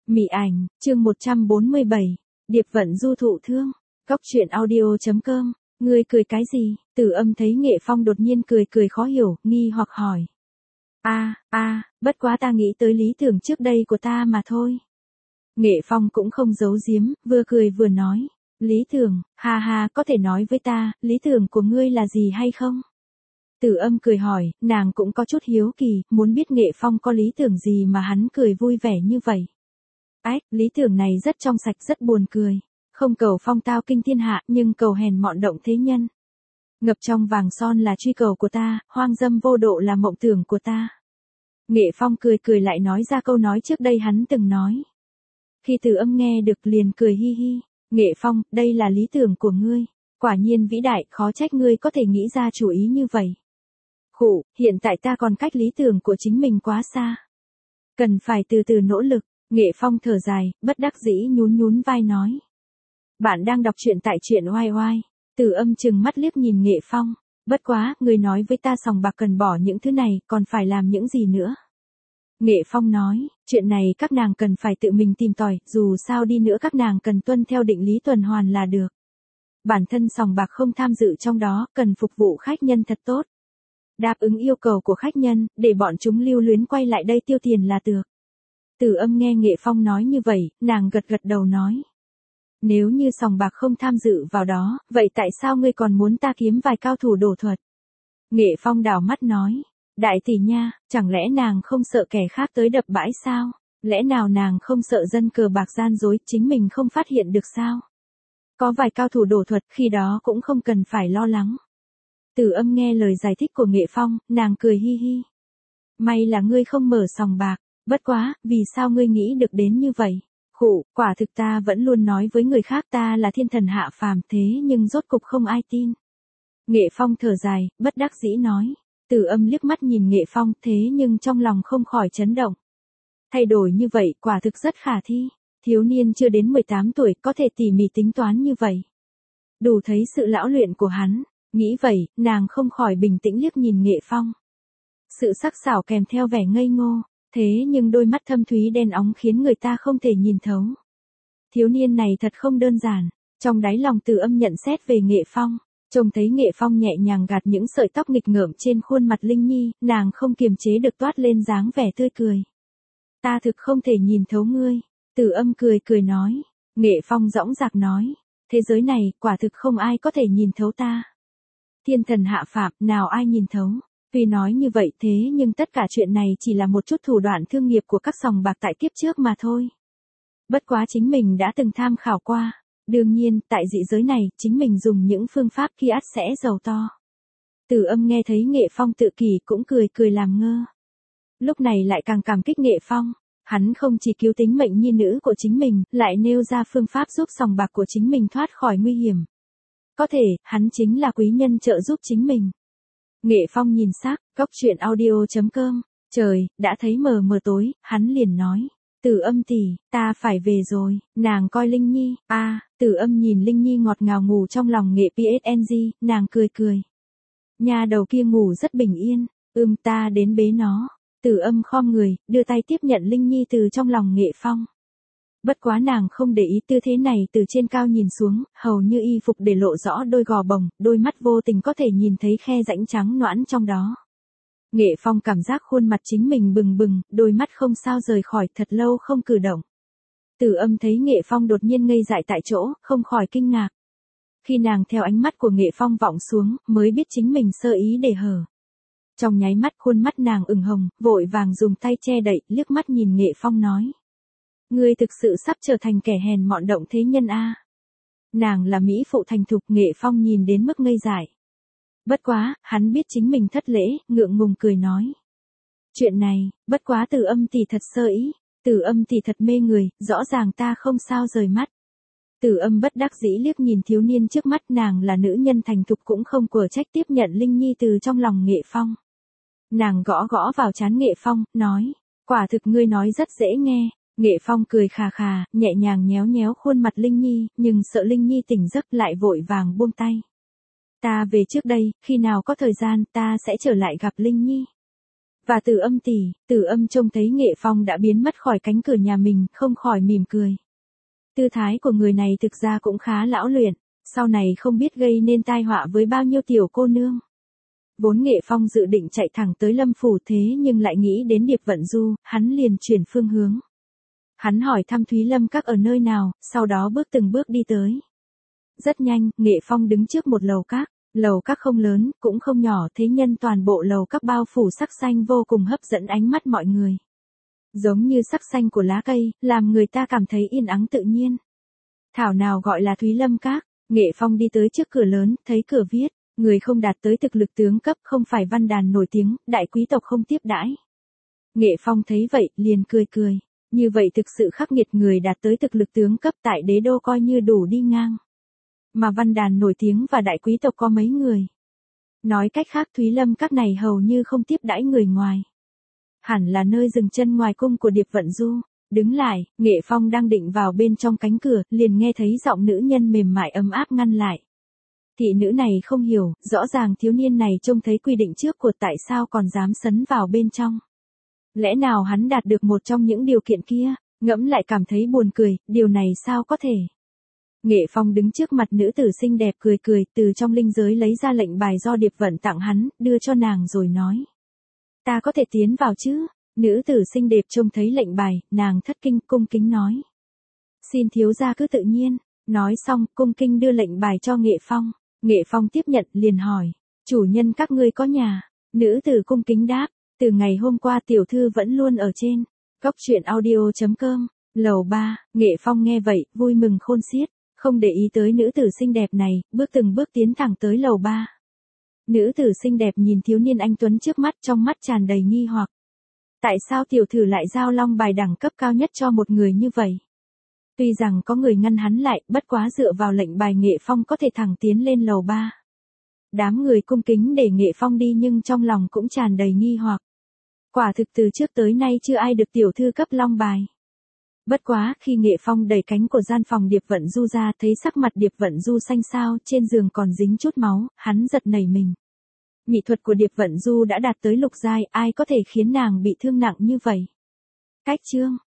Mị ảnh, chương 147, Điệp vận du thụ thương, Cóc truyện audio.com, ngươi cười cái gì? Tử Âm thấy Nghệ Phong đột nhiên cười khó hiểu, nghi hoặc hỏi. Bất quá ta nghĩ tới lý tưởng trước đây của ta mà thôi. Nghệ Phong cũng không giấu giếm, vừa cười vừa nói. Lý tưởng, ha, có thể nói với ta, lý tưởng của ngươi là gì hay không? Tử Âm cười hỏi, nàng cũng có chút hiếu kỳ, muốn biết Nghệ Phong có lý tưởng gì mà hắn cười vui vẻ như vậy. Lý tưởng này rất trong sạch rất buồn cười. Không cầu phong tao kinh thiên hạ, nhưng cầu hèn mọn động thế nhân. Ngập trong vàng son là truy cầu của ta, hoang dâm vô độ là mộng tưởng của ta. Nghệ Phong cười lại nói ra câu nói trước đây hắn từng nói. Khi Tử Âm nghe được liền cười hi hi. Nghệ Phong, đây là lý tưởng của ngươi. Quả nhiên vĩ đại, khó trách ngươi có thể nghĩ ra chủ ý như vậy. Khụ, hiện tại ta còn cách lý tưởng của chính mình quá xa. Cần phải từ từ nỗ lực. Nghệ Phong thở dài, bất đắc dĩ nhún vai nói. Bạn đang đọc truyện tại truyện oai oai. Tử Âm chừng mắt liếc nhìn Nghệ Phong. Bất quá, người nói với ta sòng bạc cần bỏ những thứ này, còn phải làm những gì nữa? Nghệ Phong nói, chuyện này các nàng cần phải tự mình tìm tòi, dù sao đi nữa các nàng cần tuân theo định lý tuần hoàn là được. Bản thân sòng bạc không tham dự trong đó, cần phục vụ khách nhân thật tốt. Đáp ứng yêu cầu của khách nhân, để bọn chúng lưu luyến quay lại đây tiêu tiền là được. Tử Âm nghe Nghệ Phong nói như vậy, nàng gật đầu nói. Nếu như sòng bạc không tham dự vào đó, vậy tại sao ngươi còn muốn ta kiếm vài cao thủ đổ thuật? Nghệ Phong đảo mắt nói. Đại tỷ nha, chẳng lẽ nàng không sợ kẻ khác tới đập bãi sao? Lẽ nào nàng không sợ dân cờ bạc gian dối, chính mình không phát hiện được sao? Có vài cao thủ đổ thuật, khi đó cũng không cần phải lo lắng. Tử Âm nghe lời giải thích của Nghệ Phong, nàng cười hi hi. May là ngươi không mở sòng bạc, bất quá, vì sao ngươi nghĩ được đến như vậy? Khụ, quả thực ta vẫn luôn nói với người khác ta là thiên thần hạ phàm thế nhưng rốt cục không ai tin. Nghệ Phong thở dài, bất đắc dĩ nói. Tử Âm liếc mắt nhìn Nghệ Phong thế nhưng trong lòng không khỏi chấn động. Thay đổi như vậy quả thực rất khả thi. Thiếu niên chưa đến 18 tuổi có thể tỉ mỉ tính toán như vậy. Đủ thấy sự lão luyện của hắn. Nghĩ vậy, nàng không khỏi bình tĩnh liếc nhìn Nghệ Phong. Sự sắc sảo kèm theo vẻ ngây ngô. Thế nhưng đôi mắt thâm thúy đen óng khiến người ta không thể nhìn thấu. Thiếu niên này thật không đơn giản. Trong đáy lòng Tử Âm nhận xét về Nghệ Phong. Trông thấy Nghệ Phong nhẹ nhàng gạt những sợi tóc nghịch ngợm trên khuôn mặt Linh Nhi, nàng không kiềm chế được toát lên dáng vẻ tươi cười. Ta thực không thể nhìn thấu ngươi. Tử Âm cười nói. Nghệ Phong dõng dạc nói. Thế giới này, quả thực không ai có thể nhìn thấu ta. Thiên thần hạ phàm, nào ai nhìn thấu. Tuy nói như vậy thế nhưng tất cả chuyện này chỉ là một chút thủ đoạn thương nghiệp của các sòng bạc tại kiếp trước mà thôi. Bất quá chính mình đã từng tham khảo qua. Đương nhiên, tại dị giới này, chính mình dùng những phương pháp kia ắt sẽ giàu to. Tử Âm nghe thấy Nghệ Phong tự kỷ cũng cười làm ngơ. Lúc này lại càng cảm kích Nghệ Phong. Hắn không chỉ cứu tính mệnh nhi nữ của chính mình, lại nêu ra phương pháp giúp sòng bạc của chính mình thoát khỏi nguy hiểm. Có thể, hắn chính là quý nhân trợ giúp chính mình. Nghệ Phong nhìn sắc, Cóc truyện audio.com, trời, đã thấy mờ tối, hắn liền nói. Tử Âm tỷ, ta phải về rồi, nàng coi Linh Nhi, Tử Âm nhìn Linh Nhi ngọt ngào ngủ trong lòng Nghệ PSNG, nàng cười. Nhà đầu kia ngủ rất bình yên, ta đến bế nó. Tử Âm khom người, đưa tay tiếp nhận Linh Nhi từ trong lòng Nghệ Phong. Bất quá nàng không để ý tư thế này từ trên cao nhìn xuống, hầu như y phục để lộ rõ đôi gò bồng, đôi mắt vô tình có thể nhìn thấy khe rãnh trắng nõn trong đó. Nghệ Phong cảm giác khuôn mặt chính mình bừng, đôi mắt không sao rời khỏi, thật lâu không cử động. Tử Âm thấy Nghệ Phong đột nhiên ngây dại tại chỗ, không khỏi kinh ngạc. Khi nàng theo ánh mắt của Nghệ Phong vọng xuống, mới biết chính mình sơ ý để hở. Trong nháy mắt khuôn mắt nàng ửng hồng, vội vàng dùng tay che đậy, liếc mắt nhìn Nghệ Phong nói. Ngươi thực sự sắp trở thành kẻ hèn mọn động thế nhân a. Nàng là mỹ phụ thành thục, Nghệ Phong nhìn đến mức ngây dại. Bất quá, hắn biết chính mình thất lễ, ngượng ngùng cười nói. Chuyện này, bất quá Tử Âm tỷ thật sơ ý, Tử Âm tỷ thật mê người, rõ ràng ta không sao rời mắt. Tử Âm bất đắc dĩ liếc nhìn thiếu niên trước mắt, nàng là nữ nhân thành thục cũng không quở trách tiếp nhận Linh Nhi từ trong lòng Nghệ Phong. Nàng gõ vào trán Nghệ Phong, nói, quả thực ngươi nói rất dễ nghe. Nghệ Phong cười khà, nhẹ nhàng nhéo khuôn mặt Linh Nhi, nhưng sợ Linh Nhi tỉnh giấc lại vội vàng buông tay. Ta về trước đây, khi nào có thời gian ta sẽ trở lại gặp Linh Nhi. Và Từ Âm trông thấy Nghệ Phong đã biến mất khỏi cánh cửa nhà mình, không khỏi mỉm cười. Tư thái của người này thực ra cũng khá lão luyện, sau này không biết gây nên tai họa với bao nhiêu tiểu cô nương. Vốn Nghệ Phong dự định chạy thẳng tới Lâm Phủ thế nhưng lại nghĩ đến Điệp Vận Du, hắn liền chuyển phương hướng. Hắn hỏi thăm Thúy Lâm Các ở nơi nào, sau đó từng bước đi tới. Rất nhanh, Nghệ Phong đứng trước một lầu các. Lầu các không lớn, cũng không nhỏ, thế nhân toàn bộ lầu các bao phủ sắc xanh vô cùng hấp dẫn ánh mắt mọi người. Giống như sắc xanh của lá cây, làm người ta cảm thấy yên ắng tự nhiên. Thảo nào gọi là Thúy Lâm Các. Nghệ Phong đi tới trước cửa lớn, thấy cửa viết, người không đạt tới thực lực tướng cấp không phải văn đàn nổi tiếng, đại quý tộc không tiếp đãi. Nghệ Phong thấy vậy, liền cười. Như vậy thực sự khắc nghiệt, người đạt tới thực lực tướng cấp tại đế đô coi như đủ đi ngang. Mà văn đàn nổi tiếng và đại quý tộc có mấy người. Nói cách khác Thúy Lâm Các này hầu như không tiếp đãi người ngoài. Hẳn là nơi dừng chân ngoài cung của Điệp Vận Du. Đứng lại, Nghệ Phong đang định vào bên trong cánh cửa, liền nghe thấy giọng nữ nhân mềm mại ấm áp ngăn lại. Thị nữ này không hiểu, rõ ràng thiếu niên này trông thấy quy định trước của tại sao còn dám sấn vào bên trong. Lẽ nào hắn đạt được một trong những điều kiện kia, ngẫm lại cảm thấy buồn cười, điều này sao có thể. Nghệ Phong đứng trước mặt nữ tử xinh đẹp cười, từ trong linh giới lấy ra lệnh bài do Điệp Vận tặng hắn, đưa cho nàng rồi nói. Ta có thể tiến vào chứ? Nữ tử xinh đẹp trông thấy lệnh bài, nàng thất kinh cung kính nói. Xin thiếu gia cứ tự nhiên, nói xong cung kinh đưa lệnh bài cho Nghệ Phong. Nghệ Phong tiếp nhận liền hỏi, chủ nhân các ngươi có nhà? Nữ tử cung kính đáp, từ ngày hôm qua tiểu thư vẫn luôn ở trên. Cóc truyện audio.com, lầu 3, Nghệ Phong nghe vậy, vui mừng khôn xiết, không để ý tới nữ tử xinh đẹp này, từng bước tiến thẳng tới lầu 3. Nữ tử xinh đẹp nhìn thiếu niên anh tuấn trước mắt, trong mắt tràn đầy nghi hoặc. Tại sao tiểu thư lại giao long bài đẳng cấp cao nhất cho một người như vậy? Tuy rằng có người ngăn hắn lại, bất quá dựa vào lệnh bài Nghệ Phong có thể thẳng tiến lên lầu 3. Đám người cung kính để Nghệ Phong đi nhưng trong lòng cũng tràn đầy nghi hoặc. Quả thực từ trước tới nay chưa ai được tiểu thư cấp long bài. Bất quá khi Nghệ Phong đẩy cánh của gian phòng Điệp Vận Du ra, thấy sắc mặt Điệp Vận Du xanh xao, trên giường còn dính chút máu, hắn giật nảy mình. Mỹ thuật của Điệp Vận Du đã đạt tới lục giai, ai có thể khiến nàng bị thương nặng như vậy? Cách chương